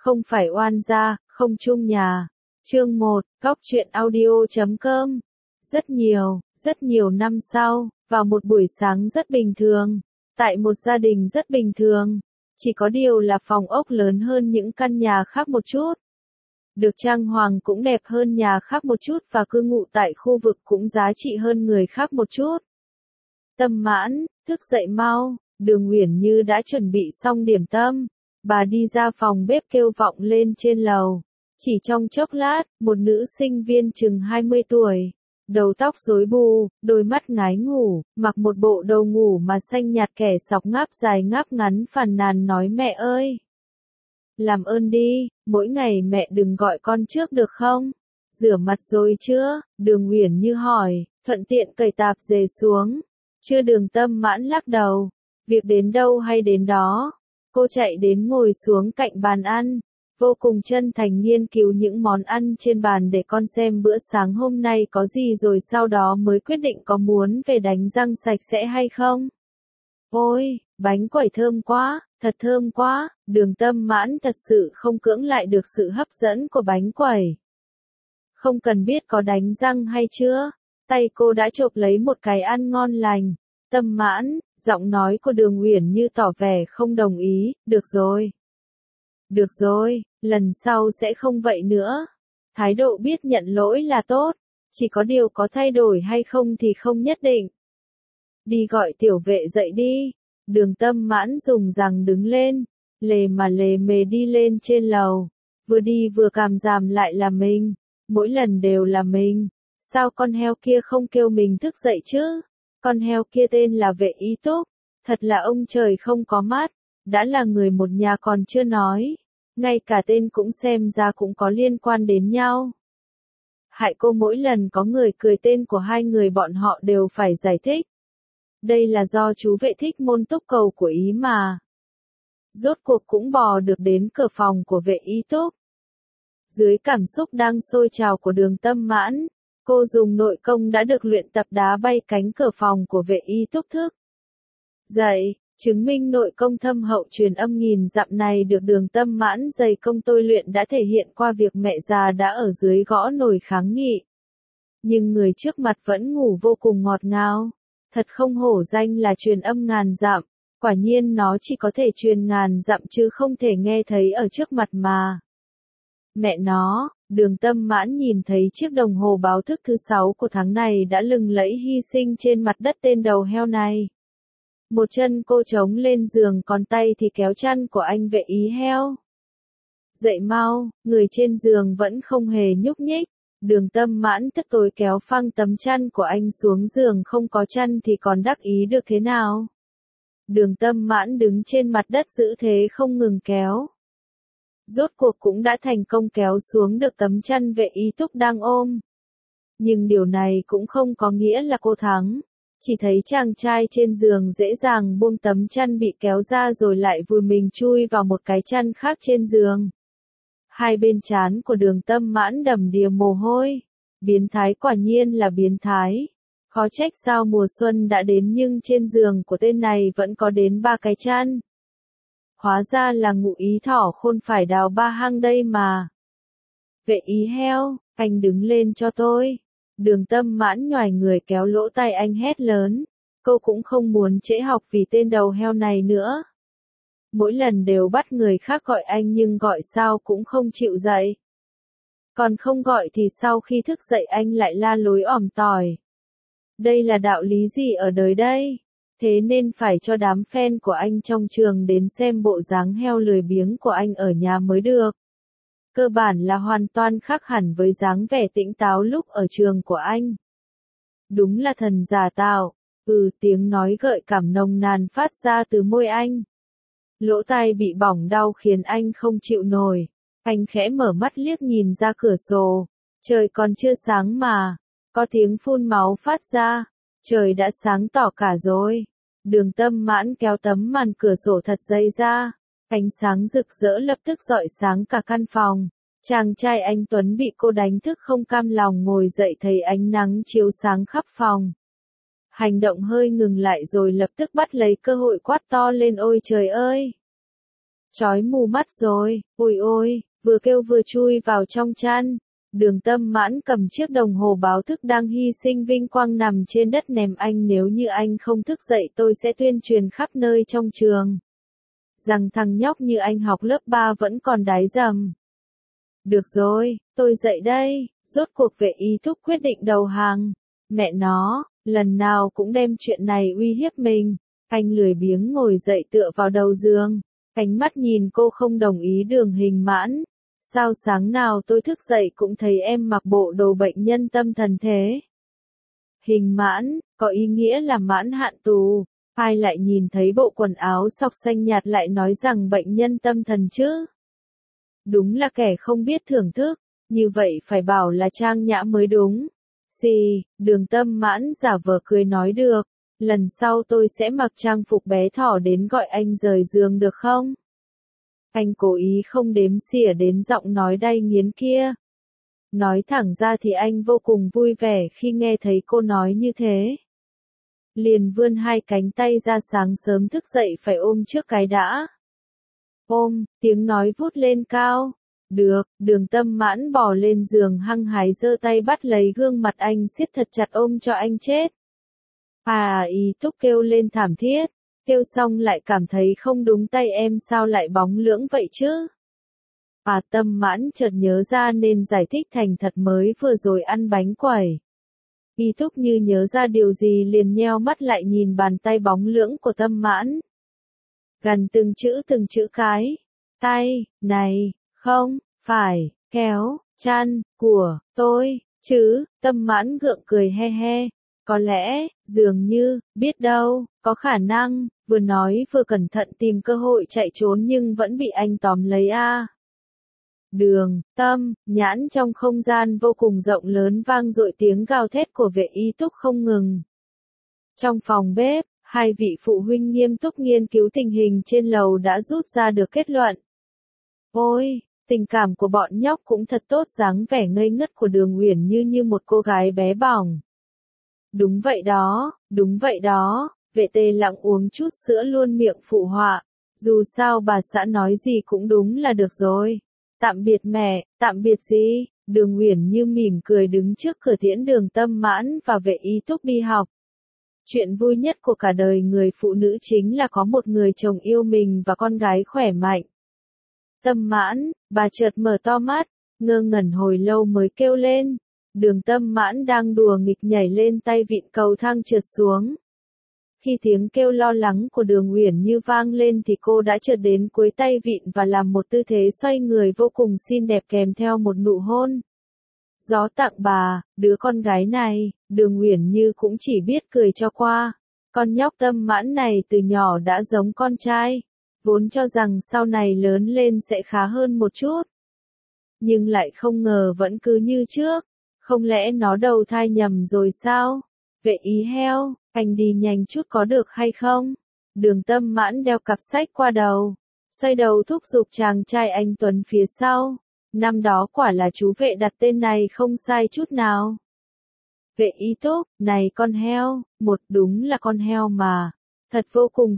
Không phải oan gia, không chung nhà. Chương 1, Góc truyện audio.com. Rất nhiều năm sau, vào một buổi sáng rất bình thường, tại một gia đình rất bình thường, chỉ có điều là phòng ốc lớn hơn những căn nhà khác một chút. Được trang hoàng cũng đẹp hơn nhà khác một chút và cư ngụ tại khu vực cũng giá trị hơn người khác một chút. Tâm Mãn, thức dậy mau, Đường Uyển Như đã chuẩn bị xong điểm tâm. Bà đi ra phòng bếp kêu vọng lên trên lầu. Chỉ trong chốc lát, một nữ sinh viên chừng 20 tuổi, đầu tóc rối bù, đôi mắt ngái ngủ, mặc một bộ đồ ngủ mà xanh nhạt kẻ sọc ngáp dài ngáp ngắn phàn nàn nói mẹ ơi. Làm ơn đi, mỗi ngày mẹ đừng gọi con trước được không? Rửa mặt rồi chưa? Đường Uyển Như hỏi, thuận tiện cởi tạp dề xuống. Chưa. Đường Tâm Mãn lắc đầu. Việc đến đâu hay đến đó. Cô chạy đến ngồi xuống cạnh bàn ăn, vô cùng chân thành nghiên cứu những món ăn trên bàn để con xem bữa sáng hôm nay có gì rồi sau đó mới quyết định có muốn về đánh răng sạch sẽ hay không. Ôi, bánh quẩy thơm quá, thật thơm quá, Đường Tâm Mãn thật sự không cưỡng lại được sự hấp dẫn của bánh quẩy. Không cần biết có đánh răng hay chưa, tay cô đã chộp lấy một cái ăn ngon lành. Tâm Mãn, giọng nói của Đường Uyển Như tỏ vẻ không đồng ý, được rồi, lần sau sẽ không vậy nữa. Thái độ biết nhận lỗi là tốt, chỉ có điều có thay đổi hay không thì không nhất định. Đi gọi tiểu vệ dậy đi. Đường Tâm Mãn dùng rằng đứng lên, lề mề đi lên trên lầu, vừa đi vừa cảm giảm lại là mình, mỗi lần đều là mình, sao con heo kia không kêu mình thức dậy chứ? Con heo kia tên là Vệ Ý Túc, thật là ông trời không có mắt, đã là người một nhà còn chưa nói, ngay cả tên cũng xem ra cũng có liên quan đến nhau. Hại cô mỗi lần có người cười tên của hai người bọn họ đều phải giải thích. Đây là do chú Vệ thích môn túc cầu của Ý mà. Rốt cuộc cũng bò được đến cửa phòng của Vệ Ý Túc. Dưới cảm xúc đang sôi trào của Đường Tâm Mãn, cô dùng nội công đã được luyện tập đá bay cánh cửa phòng của Vệ Ý Túc thức dậy, chứng minh nội công thâm hậu truyền âm nghìn dặm này được Đường Tâm Mãn dày công tôi luyện đã thể hiện qua việc mẹ già đã ở dưới gõ nồi kháng nghị. Nhưng người trước mặt vẫn ngủ vô cùng ngọt ngào, thật không hổ danh là truyền âm ngàn dặm, quả nhiên nó chỉ có thể truyền ngàn dặm chứ không thể nghe thấy ở trước mặt mà. Mẹ nó, Đường Tâm Mãn nhìn thấy chiếc đồng hồ báo thức thứ 6 của tháng này đã lừng lẫy hy sinh trên mặt đất tên đầu heo này. Một chân cô chống lên giường còn tay thì kéo chăn của anh Vệ Ý heo. Dậy mau, người trên giường vẫn không hề nhúc nhích. Đường Tâm Mãn tức tối kéo phăng tấm chăn của anh xuống giường, không có chăn thì còn đắc ý được thế nào. Đường Tâm Mãn đứng trên mặt đất giữ thế không ngừng kéo. Rốt cuộc cũng đã thành công kéo xuống được tấm chăn Vệ Ý Túc đang ôm. Nhưng điều này cũng không có nghĩa là cô thắng. Chỉ thấy chàng trai trên giường dễ dàng buông tấm chăn bị kéo ra rồi lại vùi mình chui vào một cái chăn khác trên giường. Hai bên trán của Đường Tâm Mãn đầm đìa mồ hôi. Biến thái, quả nhiên là biến thái. Khó trách sao mùa xuân đã đến nhưng trên giường của tên này vẫn có đến 3 cái chăn. Hóa ra là Ngụ Ý thỏ khôn phải đào 3 hang đây mà. Vệ Ý heo, anh đứng lên cho tôi. Đường Tâm Mãn nhoài người kéo lỗ tai anh hét lớn. Cô cũng không muốn trễ học vì tên đầu heo này nữa. Mỗi lần đều bắt người khác gọi anh nhưng gọi sao cũng không chịu dậy. Còn không gọi thì sau khi thức dậy anh lại la lối ỏm tỏi. Đây là đạo lý gì ở đời đây? Thế nên phải cho đám fan của anh trong trường đến xem bộ dáng heo lười biếng của anh ở nhà mới được. Cơ bản là hoàn toàn khác hẳn với dáng vẻ tĩnh táo lúc ở trường của anh. Đúng là thần giả tạo. Tiếng nói gợi cảm nồng nàn phát ra từ môi anh. Lỗ tai bị bỏng đau khiến anh không chịu nổi. Anh khẽ mở mắt liếc nhìn ra cửa sổ. Trời còn chưa sáng mà. Có tiếng phun máu phát ra. Trời đã sáng tỏ cả rồi. Đường Tâm Mãn kéo tấm màn cửa sổ thật dày ra. Ánh sáng rực rỡ lập tức rọi sáng cả căn phòng. Chàng trai anh Tuấn bị cô đánh thức không cam lòng ngồi dậy thấy ánh nắng chiếu sáng khắp phòng. Hành động hơi ngừng lại rồi lập tức bắt lấy cơ hội quát to lên ôi trời ơi. Chói mù mắt rồi, ôi ôi, vừa kêu vừa chui vào trong chăn. Đường Tâm Mãn cầm chiếc đồng hồ báo thức đang hy sinh vinh quang nằm trên đất ném anh, nếu như anh không thức dậy tôi sẽ tuyên truyền khắp nơi trong trường rằng thằng nhóc như anh học lớp 3 vẫn còn đái dầm. Được rồi, tôi dậy đây, rốt cuộc Vệ Ý Thúc quyết định đầu hàng. Mẹ nó, lần nào cũng đem chuyện này uy hiếp mình. Anh lười biếng ngồi dậy tựa vào đầu giường, ánh mắt nhìn cô không đồng ý. Đường Hình Mãn, sao sáng nào tôi thức dậy cũng thấy em mặc bộ đồ bệnh nhân tâm thần thế? Hình Mãn, có ý nghĩa là mãn hạn tù. Ai lại nhìn thấy bộ quần áo sọc xanh nhạt lại nói rằng bệnh nhân tâm thần chứ? Đúng là kẻ không biết thưởng thức, như vậy phải bảo là trang nhã mới đúng. Xì, Đường Tâm Mãn giả vờ cười nói được, lần sau tôi sẽ mặc trang phục bé thỏ đến gọi anh rời giường được không? Anh cố ý không đếm xỉa đến giọng nói đay nghiến kia. Nói thẳng ra thì anh vô cùng vui vẻ khi nghe thấy cô nói như thế. Liền vươn hai cánh tay ra, sáng sớm thức dậy phải ôm trước cái đã. Ôm, tiếng nói vút lên cao. Được, Đường Tâm Mãn bò lên giường hăng hái giơ tay bắt lấy gương mặt anh siết thật chặt ôm cho anh chết. Ý Thúc kêu lên thảm thiết, kêu xong lại cảm thấy không đúng, tay em sao lại bóng lưỡng vậy chứ? Tâm Mãn chợt nhớ ra nên giải thích thành thật, mới vừa rồi ăn bánh quẩy. Ý Thúc như nhớ ra điều gì liền nheo mắt lại nhìn bàn tay bóng lưỡng của Tâm Mãn. Gần từng chữ cái. Tay, này, không, phải, kéo, chăn, của, tôi, chứ, Tâm Mãn gượng cười he he. Có lẽ, dường như, biết đâu, có khả năng, vừa nói vừa cẩn thận tìm cơ hội chạy trốn nhưng vẫn bị anh tóm lấy Đường, Tâm, Nhãn. Trong không gian vô cùng rộng lớn vang dội tiếng gào thét của Vệ Ý Thúc không ngừng. Trong phòng bếp, hai vị phụ huynh nghiêm túc nghiên cứu tình hình trên lầu đã rút ra được kết luận. Ôi, tình cảm của bọn nhóc cũng thật tốt, dáng vẻ ngây ngất của Đường Uyển như một cô gái bé bỏng. Đúng vậy đó, Vệ Tề lặng uống chút sữa luôn miệng phụ họa. Dù sao bà xã nói gì cũng đúng là được rồi. Tạm biệt mẹ, tạm biệt gì? Đường Uyển như mỉm cười đứng trước cửa tiễn Đường Tâm Mãn và Vệ Ý Thúc đi học. Chuyện vui nhất của cả đời người phụ nữ chính là có một người chồng yêu mình và con gái khỏe mạnh. Tâm Mãn, bà chợt mở to mắt, ngơ ngẩn hồi lâu mới kêu lên. Đường Tâm Mãn đang đùa nghịch nhảy lên tay vịn cầu thang trượt xuống. Khi tiếng kêu lo lắng của Đường Uyển như vang lên thì cô đã trượt đến cuối tay vịn và làm một tư thế xoay người vô cùng xinh đẹp kèm theo một nụ hôn. Gió tặng bà, đứa con gái này, Đường Uyển như cũng chỉ biết cười cho qua. Con nhóc Tâm Mãn này từ nhỏ đã giống con trai, vốn cho rằng sau này lớn lên sẽ khá hơn một chút. Nhưng lại không ngờ vẫn cứ như trước. Không lẽ nó đầu thai nhầm rồi sao? Vệ Ý heo, anh đi nhanh chút có được hay không? Đường Tâm Mãn đeo cặp sách qua đầu, xoay đầu thúc giục chàng trai anh Tuấn phía sau. Năm đó quả là chú Vệ đặt tên này không sai chút nào. Vệ Ý Thúc, này con heo, đúng là con heo mà. Thật vô cùng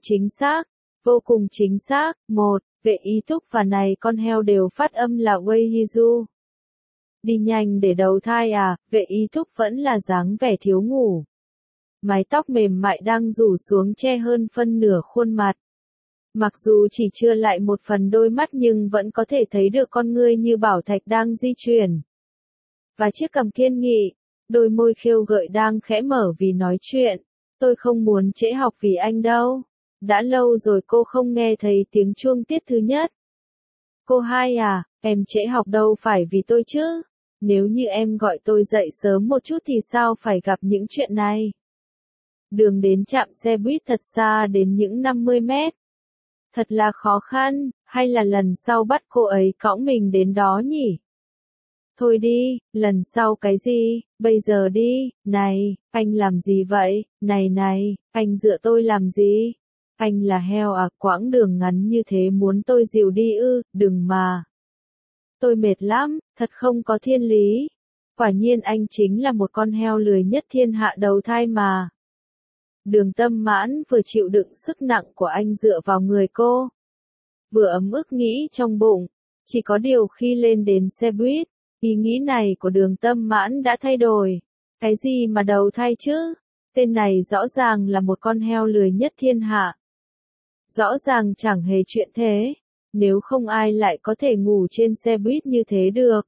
chính xác. Vệ Ý Thúc và này con heo đều phát âm là Weiyizu. Đi nhanh để đầu thai Vệ Ý Thúc vẫn là dáng vẻ thiếu ngủ. Mái tóc mềm mại đang rủ xuống che hơn phân nửa khuôn mặt. Mặc dù chỉ chưa lại một phần đôi mắt nhưng vẫn có thể thấy được con ngươi như bảo thạch đang di chuyển. Và chiếc cằm kiên nghị, đôi môi khêu gợi đang khẽ mở vì nói chuyện. Tôi không muốn trễ học vì anh đâu. Đã lâu rồi cô không nghe thấy tiếng chuông tiết thứ nhất. Cô hai em trễ học đâu phải vì tôi chứ. Nếu như em gọi tôi dậy sớm một chút thì sao phải gặp những chuyện này. Đường đến trạm xe buýt thật xa đến những 50 mét. Thật là khó khăn, hay là lần sau bắt cô ấy cõng mình đến đó nhỉ? Thôi đi, lần sau cái gì, bây giờ đi. Này, anh làm gì vậy? Này, anh dựa tôi làm gì? Anh là heo quãng đường ngắn như thế muốn tôi dìu đi ư? Đừng mà. Tôi mệt lắm, thật không có thiên lý. Quả nhiên anh chính là một con heo lười nhất thiên hạ đầu thai mà. Đường Tâm Mãn vừa chịu đựng sức nặng của anh dựa vào người cô. vừa ấm ức nghĩ trong bụng. Chỉ có điều khi lên đến xe buýt, ý nghĩ này của Đường Tâm Mãn đã thay đổi. Cái gì mà đầu thai chứ? Tên này rõ ràng là một con heo lười nhất thiên hạ. Rõ ràng chẳng hề chuyện thế. Nếu không ai lại có thể ngủ trên xe buýt như thế được.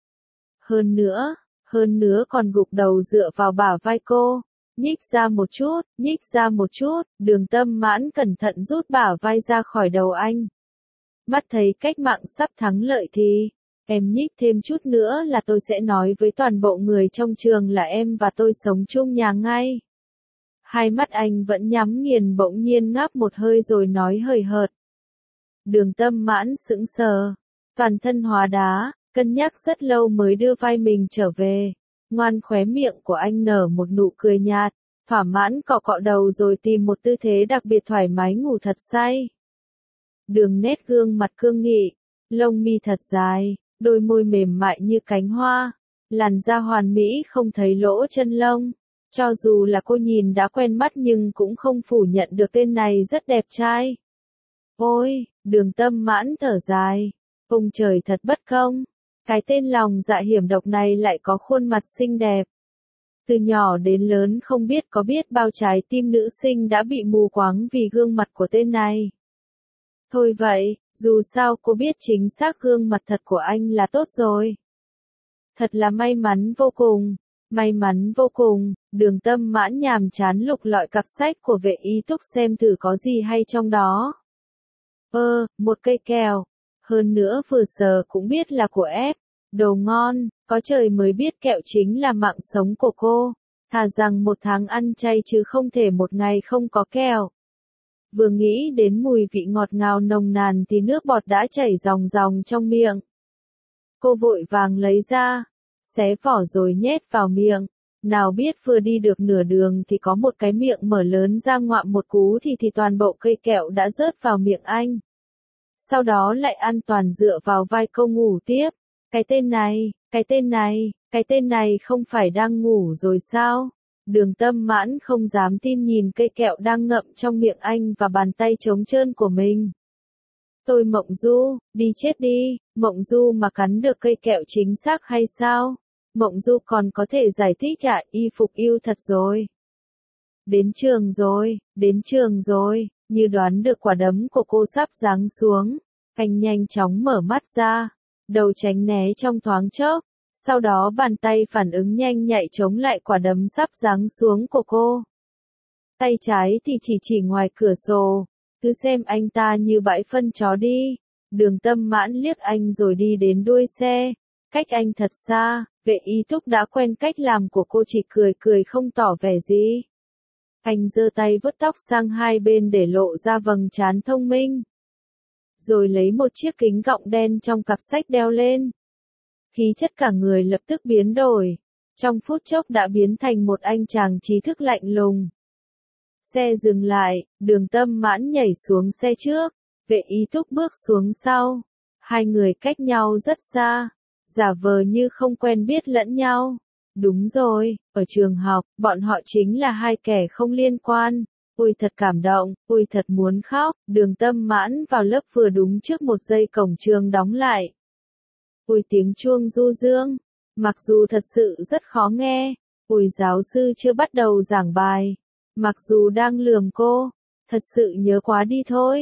Hơn nữa còn gục đầu dựa vào bả vai cô. Nhích ra một chút, Đường Tâm Mãn cẩn thận rút bả vai ra khỏi đầu anh. Mắt thấy cách mạng sắp thắng lợi thì, em nhích thêm chút nữa là tôi sẽ nói với toàn bộ người trong trường là em và tôi sống chung nhà ngay. Hai mắt anh vẫn nhắm nghiền bỗng nhiên ngáp một hơi rồi nói hời hợt. Đường Tâm Mãn sững sờ, toàn thân hóa đá, cân nhắc rất lâu mới đưa vai mình trở về. Ngoan khóe miệng của anh nở một nụ cười nhạt, thỏa mãn cọ cọ đầu rồi tìm một tư thế đặc biệt thoải mái ngủ thật say. Đường nét gương mặt cương nghị, lông mi thật dài, đôi môi mềm mại như cánh hoa, làn da hoàn mỹ không thấy lỗ chân lông. Cho dù là cô nhìn đã quen mắt nhưng cũng không phủ nhận được tên này rất đẹp trai. Ôi, Đường Tâm Mãn thở dài, ông trời thật bất công, cái tên lòng dạ hiểm độc này lại có khuôn mặt xinh đẹp. Từ nhỏ đến lớn không biết có biết bao trái tim nữ sinh đã bị mù quáng vì gương mặt của tên này. Thôi vậy, dù sao cô biết chính xác gương mặt thật của anh là tốt rồi. Thật là may mắn vô cùng, Đường Tâm Mãn nhàm chán lục lọi cặp sách của Vệ Y Túc xem thử có gì hay trong đó. Một cây kẹo, hơn nữa vừa sờ cũng biết là của ép, đồ ngon, có trời mới biết kẹo chính là mạng sống của cô, thà rằng một tháng ăn chay chứ không thể một ngày không có kẹo. Vừa nghĩ đến mùi vị ngọt ngào nồng nàn thì nước bọt đã chảy ròng ròng trong miệng. Cô vội vàng lấy ra, xé vỏ rồi nhét vào miệng. Nào biết vừa đi được nửa đường thì có một cái miệng mở lớn ra ngoạm một cú thì toàn bộ cây kẹo đã rớt vào miệng anh. Sau đó lại an toàn dựa vào vai cô ngủ tiếp. Cái tên này không phải đang ngủ rồi sao? Đường Tâm Mãn không dám tin nhìn cây kẹo đang ngậm trong miệng anh và bàn tay trống trơn của mình. Tôi Mộng Du, đi chết đi, Mộng Du mà cắn được cây kẹo chính xác hay sao? Mộng Du còn có thể giải thích ạ, y phục yêu thật rồi. Đến trường rồi, như đoán được quả đấm của cô sắp giáng xuống. Anh nhanh chóng mở mắt ra, đầu tránh né trong thoáng chốc, sau đó bàn tay phản ứng nhanh nhạy chống lại quả đấm sắp giáng xuống của cô. Tay trái thì chỉ ngoài cửa sổ, cứ xem anh ta như bãi phân chó đi. Đường Tâm Mãn liếc anh rồi đi đến đuôi xe, cách anh thật xa. Vệ Y Túc đã quen cách làm của cô chỉ cười không tỏ vẻ gì. Anh giơ tay vuốt tóc sang hai bên để lộ ra vầng trán thông minh. Rồi lấy một chiếc kính gọng đen trong cặp sách đeo lên. Khí chất cả người lập tức biến đổi. Trong phút chốc đã biến thành một anh chàng trí thức lạnh lùng. Xe dừng lại, Đường Tâm Mãn nhảy xuống xe trước. Vệ Y Túc bước xuống sau. Hai người cách nhau rất xa. Giả vờ như không quen biết lẫn nhau. Đúng rồi, ở trường học, bọn họ chính là hai kẻ không liên quan. Ôi thật cảm động, ôi thật muốn khóc. Đường Tâm Mãn vào lớp vừa đúng trước một giây cổng trường đóng lại. Ôi tiếng chuông du dương, mặc dù thật sự rất khó nghe. Ôi giáo sư chưa bắt đầu giảng bài, mặc dù đang lườm cô. Thật sự nhớ quá đi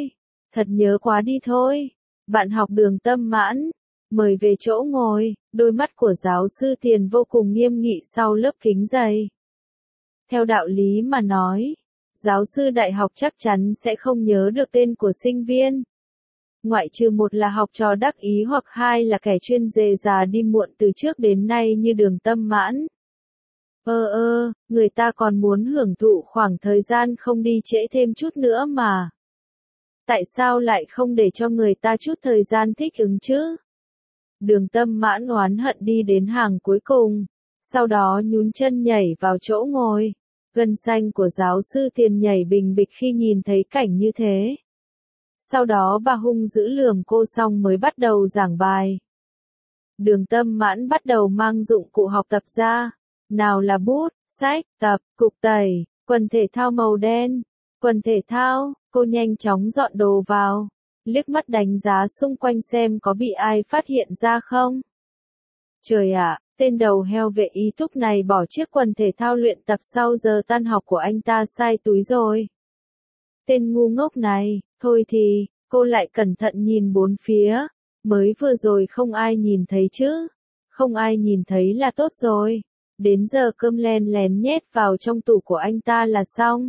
thôi. Bạn học Đường Tâm Mãn, mời về chỗ ngồi. Đôi mắt của giáo sư Tiền vô cùng nghiêm nghị sau lớp kính dày. Theo đạo lý mà nói, giáo sư đại học chắc chắn sẽ không nhớ được tên của sinh viên. Ngoại trừ một là học trò đắc ý hoặc hai là kẻ chuyên dề già đi muộn từ trước đến nay như Đường Tâm Mãn. Người ta còn muốn hưởng thụ khoảng thời gian không đi trễ thêm chút nữa mà. Tại sao lại không để cho người ta chút thời gian thích ứng chứ? Đường Tâm Mãn oán hận đi đến hàng cuối cùng, sau đó nhún chân nhảy vào chỗ ngồi. Gân xanh của giáo sư Tiền nhảy bình bịch khi nhìn thấy cảnh như thế. Sau đó bà hung dữ lườm cô xong mới bắt đầu giảng bài. Đường Tâm Mãn bắt đầu mang dụng cụ học tập ra. Nào là bút, sách, tập, cục tẩy, quần thể thao màu đen. Quần thể thao, cô nhanh chóng dọn đồ vào. liếc mắt đánh giá xung quanh xem có bị ai phát hiện ra không. Trời ạ, tên đầu heo vệ ý túc này bỏ chiếc quần thể thao luyện tập sau giờ tan học của anh ta sai túi rồi. Tên ngu ngốc này, thôi thì, cô lại cẩn thận nhìn bốn phía, mới vừa rồi không ai nhìn thấy chứ. Không ai nhìn thấy là tốt rồi. Đến giờ cơm len lén nhét vào trong tủ của anh ta là xong.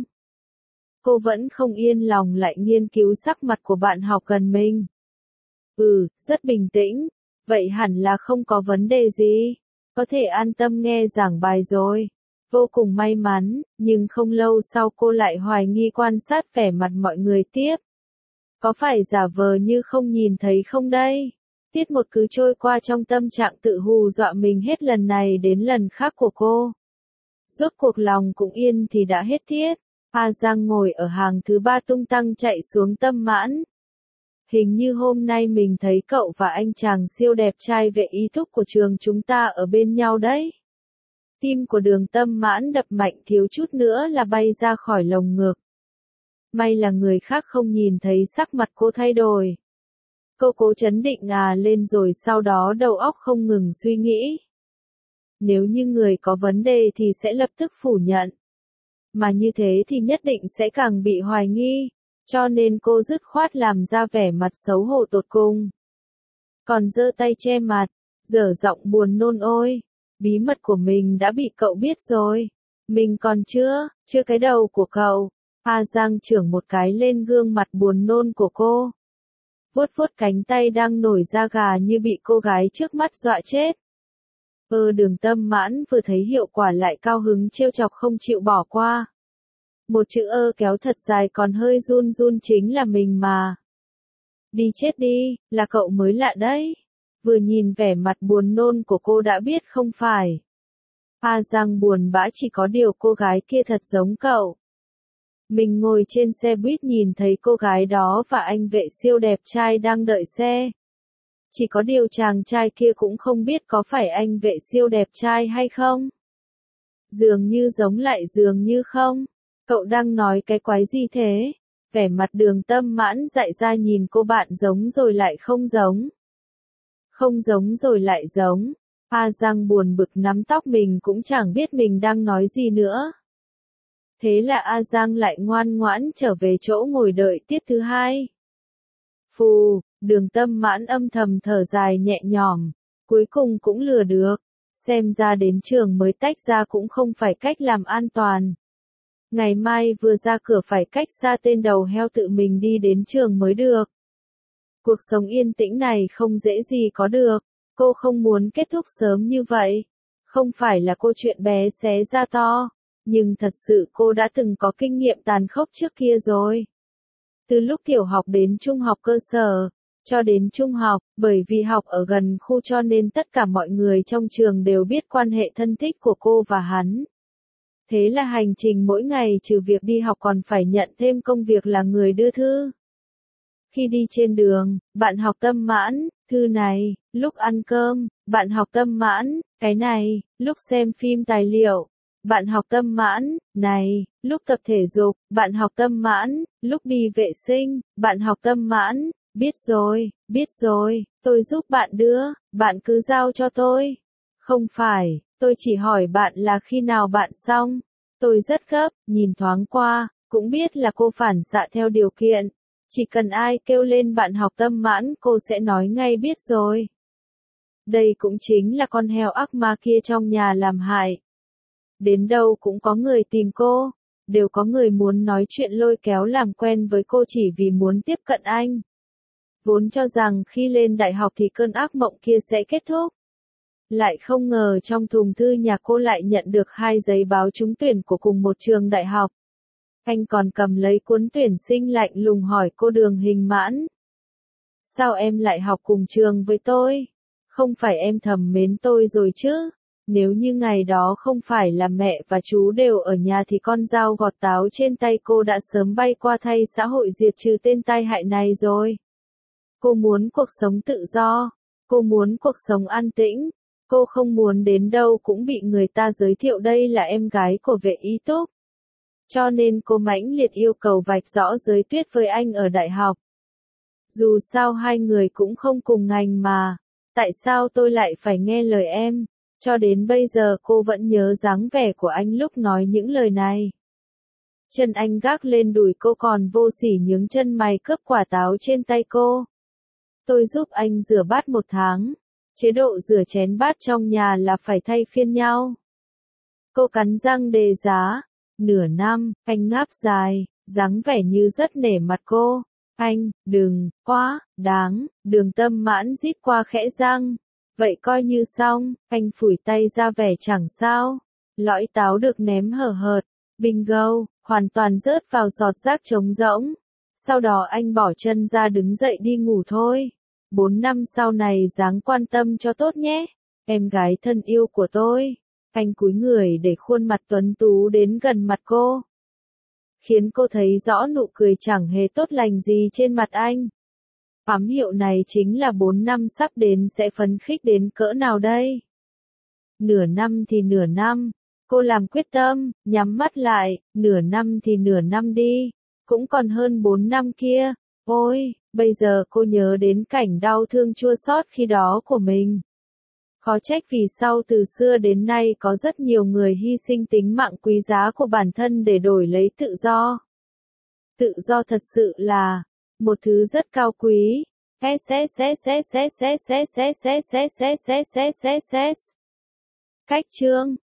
Cô vẫn không yên lòng lại nghiên cứu sắc mặt của bạn học gần mình. Rất bình tĩnh. Vậy hẳn là không có vấn đề gì. Có thể an tâm nghe giảng bài rồi. Vô cùng may mắn, nhưng không lâu sau cô lại hoài nghi quan sát vẻ mặt mọi người tiếp. Có phải giả vờ như không nhìn thấy không đây? Tiết một cứ trôi qua trong tâm trạng tự hù dọa mình hết lần này đến lần khác của cô. Rốt cuộc lòng cũng yên thì đã hết thiết. A Giang ngồi ở hàng thứ 3 tung tăng chạy xuống Tâm Mãn. Hình như hôm nay mình thấy cậu và anh chàng siêu đẹp trai vệ ý thúc của trường chúng ta ở bên nhau đấy. Tim của Đường Tâm Mãn đập mạnh thiếu chút nữa là bay ra khỏi lồng ngực. May là người khác không nhìn thấy sắc mặt cô thay đổi. Cô cố trấn định lên rồi sau đó đầu óc không ngừng suy nghĩ. Nếu như người có vấn đề thì sẽ lập tức phủ nhận. Mà như thế thì nhất định sẽ càng bị hoài nghi. Cho nên cô dứt khoát làm ra vẻ mặt xấu hổ tột cùng. Còn giơ tay che mặt, dở giọng buồn nôn ôi. Bí mật của mình đã bị cậu biết rồi. Mình còn chưa cái đầu của cậu. A Giang chưởng một cái lên gương mặt buồn nôn của cô. Vuốt vuốt cánh tay đang nổi da gà như bị cô gái trước mắt dọa chết. Đường Tâm Mãn vừa thấy hiệu quả lại cao hứng trêu chọc không chịu bỏ qua. Một chữ kéo thật dài còn hơi run run chính là mình mà. Đi chết đi, là cậu mới lạ đấy. Vừa nhìn vẻ mặt buồn nôn của cô đã biết không phải. A Giang buồn bã chỉ có điều cô gái kia thật giống cậu. Mình ngồi trên xe buýt nhìn thấy cô gái đó và anh vệ siêu đẹp trai đang đợi xe. Chỉ có điều chàng trai kia cũng không biết có phải anh vệ siêu đẹp trai hay không. Dường như giống lại dường như không. Cậu đang nói cái quái gì thế? Vẻ mặt Đường Tâm Mãn dại ra nhìn cô bạn giống rồi lại không giống. Không giống rồi lại giống. A Giang buồn bực nắm tóc mình cũng chẳng biết mình đang nói gì nữa. Thế là A Giang lại ngoan ngoãn trở về chỗ ngồi đợi tiết thứ 2. Phù, Đường Tâm Mãn âm thầm thở dài nhẹ nhõm, cuối cùng cũng lừa được. Xem ra đến trường mới tách ra cũng không phải cách làm an toàn. Ngày mai vừa ra cửa phải cách xa tên đầu heo tự mình đi đến trường mới được. Cuộc sống yên tĩnh này không dễ gì có được. Cô không muốn kết thúc sớm như vậy. Không phải là cô chuyện bé xé ra to. Nhưng thật sự cô đã từng có kinh nghiệm tàn khốc trước kia rồi. Từ lúc tiểu học đến trung học cơ sở, cho đến trung học, bởi vì học ở gần khu cho nên tất cả mọi người trong trường đều biết quan hệ thân thích của cô và hắn. Thế là hành trình mỗi ngày trừ việc đi học còn phải nhận thêm công việc là người đưa thư. Khi đi trên đường, bạn học Tâm Mãn, thư này, lúc ăn cơm, bạn học Tâm Mãn, cái này, lúc xem phim tài liệu. Bạn học Tâm Mãn, này, lúc tập thể dục, bạn học Tâm Mãn, lúc đi vệ sinh, bạn học Tâm Mãn, biết rồi, tôi giúp bạn đưa, bạn cứ giao cho tôi. Không phải, tôi chỉ hỏi bạn là khi nào bạn xong. Tôi rất gấp, nhìn thoáng qua, cũng biết là cô phản xạ theo điều kiện. Chỉ cần ai kêu lên bạn học Tâm Mãn cô sẽ nói ngay biết rồi. Đây cũng chính là con heo ác ma kia trong nhà làm hại. Đến đâu cũng có người tìm cô, đều có người muốn nói chuyện lôi kéo làm quen với cô chỉ vì muốn tiếp cận anh. Vốn cho rằng khi lên đại học thì cơn ác mộng kia sẽ kết thúc. Lại không ngờ trong thùng thư nhà cô lại nhận được 2 giấy báo trúng tuyển của cùng một trường đại học. Anh còn cầm lấy cuốn tuyển sinh lạnh lùng hỏi cô Đường Hình Mãn. Sao em lại học cùng trường với tôi? Không phải em thầm mến tôi rồi chứ? Nếu như ngày đó không phải là mẹ và chú đều ở nhà thì con dao gọt táo trên tay cô đã sớm bay qua thay xã hội diệt trừ tên tai hại này rồi. Cô muốn cuộc sống tự do. Cô muốn cuộc sống an tĩnh. Cô không muốn đến đâu cũng bị người ta giới thiệu đây là em gái của vệ ý túc. Cho nên cô mãnh liệt yêu cầu vạch rõ giới tuyết với anh ở đại học. Dù sao hai người cũng không cùng ngành mà. Tại sao tôi lại phải nghe lời em? Cho đến bây giờ cô vẫn nhớ dáng vẻ của anh lúc nói những lời này. Chân anh gác lên đùi cô còn vô sỉ nhướng chân mày cướp quả táo trên tay cô. Tôi giúp anh rửa bát 1 tháng. Chế độ rửa chén bát trong nhà là phải thay phiên nhau. Cô cắn răng đề giá. Nửa năm, anh ngáp dài, dáng vẻ như rất nể mặt cô. Anh, đừng, quá, đáng, Đường Tâm Mãn rít qua khẽ răng. Vậy coi như xong, anh phủi tay ra vẻ chẳng sao. Lõi táo được ném hở hợt. Bingo, hoàn toàn rớt vào giọt rác trống rỗng. Sau đó anh bỏ chân ra đứng dậy đi ngủ thôi. 4 năm sau này dáng quan tâm cho tốt nhé. Em gái thân yêu của tôi. Anh cúi người để khuôn mặt tuấn tú đến gần mặt cô. Khiến cô thấy rõ nụ cười chẳng hề tốt lành gì trên mặt anh. Ám hiệu này chính là 4 năm sắp đến sẽ phấn khích đến cỡ nào đây? Nửa năm thì nửa năm. Cô làm quyết tâm, nhắm mắt lại, nửa năm thì nửa năm đi. Cũng còn hơn 4 năm kia. Ôi, bây giờ cô nhớ đến cảnh đau thương chua xót khi đó của mình. Khó trách vì sau từ xưa đến nay có rất nhiều người hy sinh tính mạng quý giá của bản thân để đổi lấy tự do. Tự do thật sự là một thứ rất cao quý. Cách chương